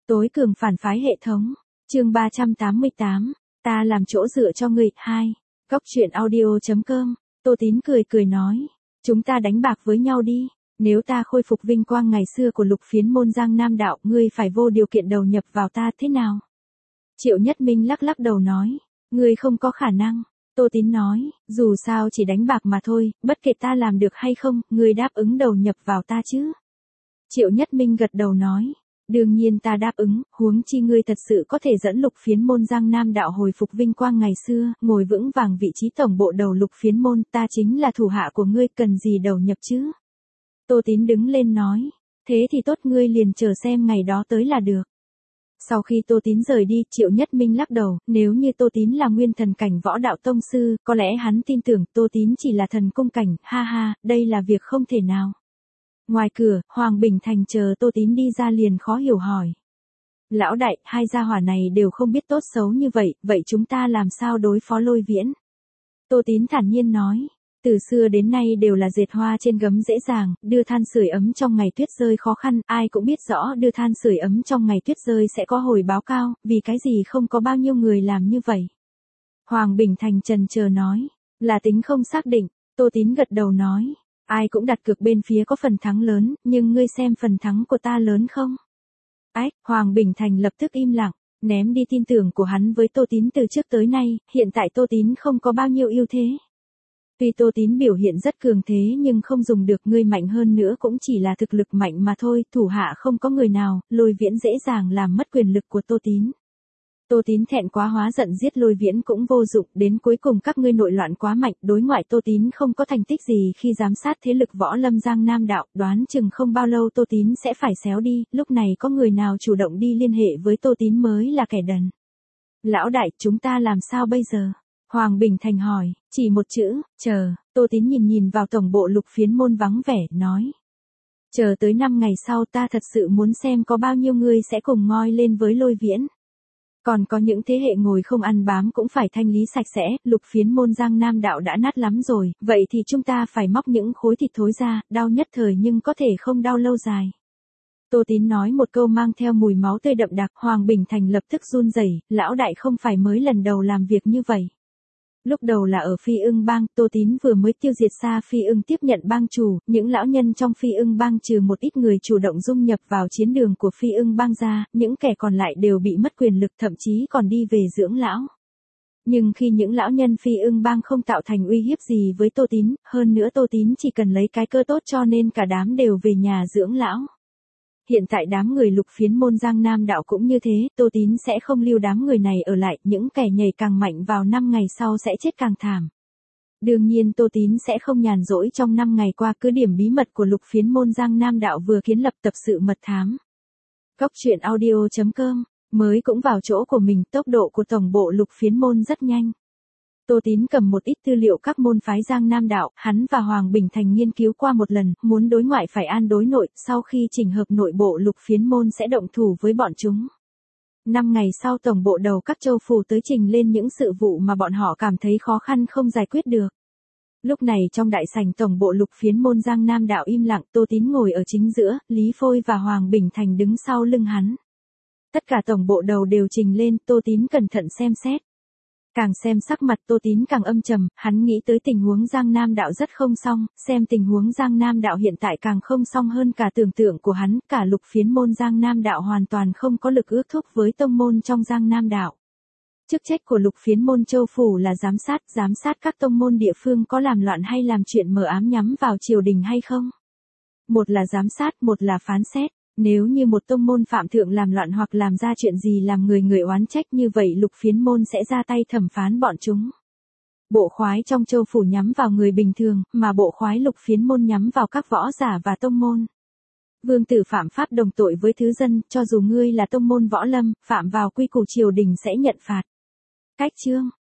Tối cường phản phái hệ thống. Chương 388. Ta làm chỗ dựa cho người. 2. Góc truyện audio.com. Tô Tín cười cười nói. Chúng ta đánh bạc với nhau đi. Nếu ta khôi phục vinh quang ngày xưa của Lục Phiến môn Giang Nam đạo, ngươi phải vô điều kiện đầu nhập vào ta thế nào? Triệu Nhất Minh lắc lắc đầu nói. Ngươi không có khả năng. Tô Tín nói, dù sao chỉ đánh bạc mà thôi, bất kể ta làm được hay không, ngươi đáp ứng đầu nhập vào ta chứ? Triệu Nhất Minh gật đầu nói. Đương nhiên ta đáp ứng, huống chi ngươi thật sự có thể dẫn Lục Phiến môn Giang Nam đạo hồi phục vinh quang ngày xưa, ngồi vững vàng vị trí tổng bộ đầu Lục Phiến môn, ta chính là thủ hạ của ngươi, cần gì đầu nhập chứ? Tô Tín đứng lên nói, thế thì tốt, ngươi liền chờ xem ngày đó tới là được. Sau khi Tô Tín rời đi, Triệu Nhất Minh lắc đầu, nếu như Tô Tín là nguyên thần cảnh võ đạo tông sư, có lẽ hắn tin tưởng Tô Tín chỉ là thần cung cảnh, ha ha, đây là việc không thể nào. Ngoài cửa, Hoàng Bình Thành chờ Tô Tín đi ra liền khó hiểu hỏi. Lão đại, hai gia hỏa này đều không biết tốt xấu như vậy, vậy chúng ta làm sao đối phó Lôi Viễn? Tô Tín thản nhiên nói. Từ xưa đến nay đều là dệt hoa trên gấm dễ dàng, đưa than sưởi ấm trong ngày tuyết rơi khó khăn, ai cũng biết rõ đưa than sưởi ấm trong ngày tuyết rơi sẽ có hồi báo cao, vì cái gì không có bao nhiêu người làm như vậy. Hoàng Bình Thành chần chờ nói, là tính không xác định. Tô Tín gật đầu nói, ai cũng đặt cược bên phía có phần thắng lớn, nhưng ngươi xem phần thắng của ta lớn không? Ách, Hoàng Bình Thành lập tức im lặng, ném đi tin tưởng của hắn với Tô Tín từ trước tới nay, hiện tại Tô Tín không có bao nhiêu ưu thế. Tuy Tô Tín biểu hiện rất cường thế nhưng không dùng được, ngươi mạnh hơn nữa cũng chỉ là thực lực mạnh mà thôi, thủ hạ không có người nào, Lôi Viễn dễ dàng làm mất quyền lực của Tô Tín. Tô Tín thẹn quá hóa giận, giết Lôi Viễn cũng vô dụng, đến cuối cùng các ngươi nội loạn quá mạnh, đối ngoại Tô Tín không có thành tích gì khi giám sát thế lực võ lâm Giang Nam đạo, đoán chừng không bao lâu Tô Tín sẽ phải xéo đi, lúc này có người nào chủ động đi liên hệ với Tô Tín mới là kẻ đần. Lão đại, chúng ta làm sao bây giờ? Hoàng Bình Thành hỏi, chỉ một chữ, chờ. Tô Tín nhìn vào tổng bộ Lục Phiến môn vắng vẻ, nói. Chờ tới 5 ngày sau, ta thật sự muốn xem có bao nhiêu người sẽ cùng ngoi lên với Lôi Viễn. Còn có những thế hệ ngồi không ăn bám cũng phải thanh lý sạch sẽ, Lục Phiến môn Giang Nam đạo đã nát lắm rồi, vậy thì chúng ta phải móc những khối thịt thối ra, đau nhất thời nhưng có thể không đau lâu dài. Tô Tín nói một câu mang theo mùi máu tươi đậm đặc, Hoàng Bình Thành lập tức run rẩy, lão đại không phải mới lần đầu làm việc như vậy. Lúc đầu là ở Phi Ưng Bang, Tô Tín vừa mới tiêu diệt Sa Phi Ưng tiếp nhận bang chủ, những lão nhân trong Phi Ưng Bang trừ một ít người chủ động dung nhập vào chiến đường của Phi Ưng Bang ra, những kẻ còn lại đều bị mất quyền lực, thậm chí còn đi về dưỡng lão. Nhưng khi những lão nhân Phi Ưng Bang không tạo thành uy hiếp gì với Tô Tín, hơn nữa Tô Tín chỉ cần lấy cái cơ tốt cho nên cả đám đều về nhà dưỡng lão. Hiện tại đám người Lục Phiến môn Giang Nam đạo cũng như thế, Tô Tín sẽ không lưu đám người này ở lại, những kẻ nhảy càng mạnh vào 5 ngày sau sẽ chết càng thảm. Đương nhiên Tô Tín sẽ không nhàn rỗi trong 5 ngày qua, cứ điểm bí mật của Lục Phiến môn Giang Nam đạo vừa kiến lập tập sự mật thám. Góc truyện audio.com, mới cũng vào chỗ của mình, tốc độ của tổng bộ Lục Phiến môn rất nhanh. Tô Tín cầm một ít tư liệu các môn phái Giang Nam đạo, hắn và Hoàng Bình Thành nghiên cứu qua một lần, muốn đối ngoại phải an đối nội, sau khi chỉnh hợp nội bộ Lục Phiến môn sẽ động thủ với bọn chúng. 5 ngày sau tổng bộ đầu các châu phủ tới trình lên những sự vụ mà bọn họ cảm thấy khó khăn không giải quyết được. Lúc này trong đại sảnh tổng bộ Lục Phiến môn Giang Nam đạo im lặng, Tô Tín ngồi ở chính giữa, Lý Phôi và Hoàng Bình Thành đứng sau lưng hắn. Tất cả tổng bộ đầu đều trình lên, Tô Tín cẩn thận xem xét. Càng xem sắc mặt Tô Tín càng âm trầm, hắn nghĩ tới tình huống Giang Nam đạo rất không xong, xem tình huống Giang Nam đạo hiện tại càng không xong hơn cả tưởng tượng của hắn, cả Lục Phiến môn Giang Nam đạo hoàn toàn không có lực ước thúc với tông môn trong Giang Nam đạo. Chức trách của Lục Phiến môn châu phủ là giám sát các tông môn địa phương có làm loạn hay làm chuyện mờ ám nhắm vào triều đình hay không. Một là giám sát, một là phán xét. Nếu như một tông môn phạm thượng làm loạn hoặc làm ra chuyện gì làm người oán trách, như vậy Lục Phiến môn sẽ ra tay thẩm phán bọn chúng. Bộ khoái trong châu phủ nhắm vào người bình thường, mà bộ khoái Lục Phiến môn nhắm vào các võ giả và tông môn. Vương tử phạm pháp đồng tội với thứ dân, cho dù ngươi là tông môn võ lâm, phạm vào quy củ triều đình sẽ nhận phạt. Cách chương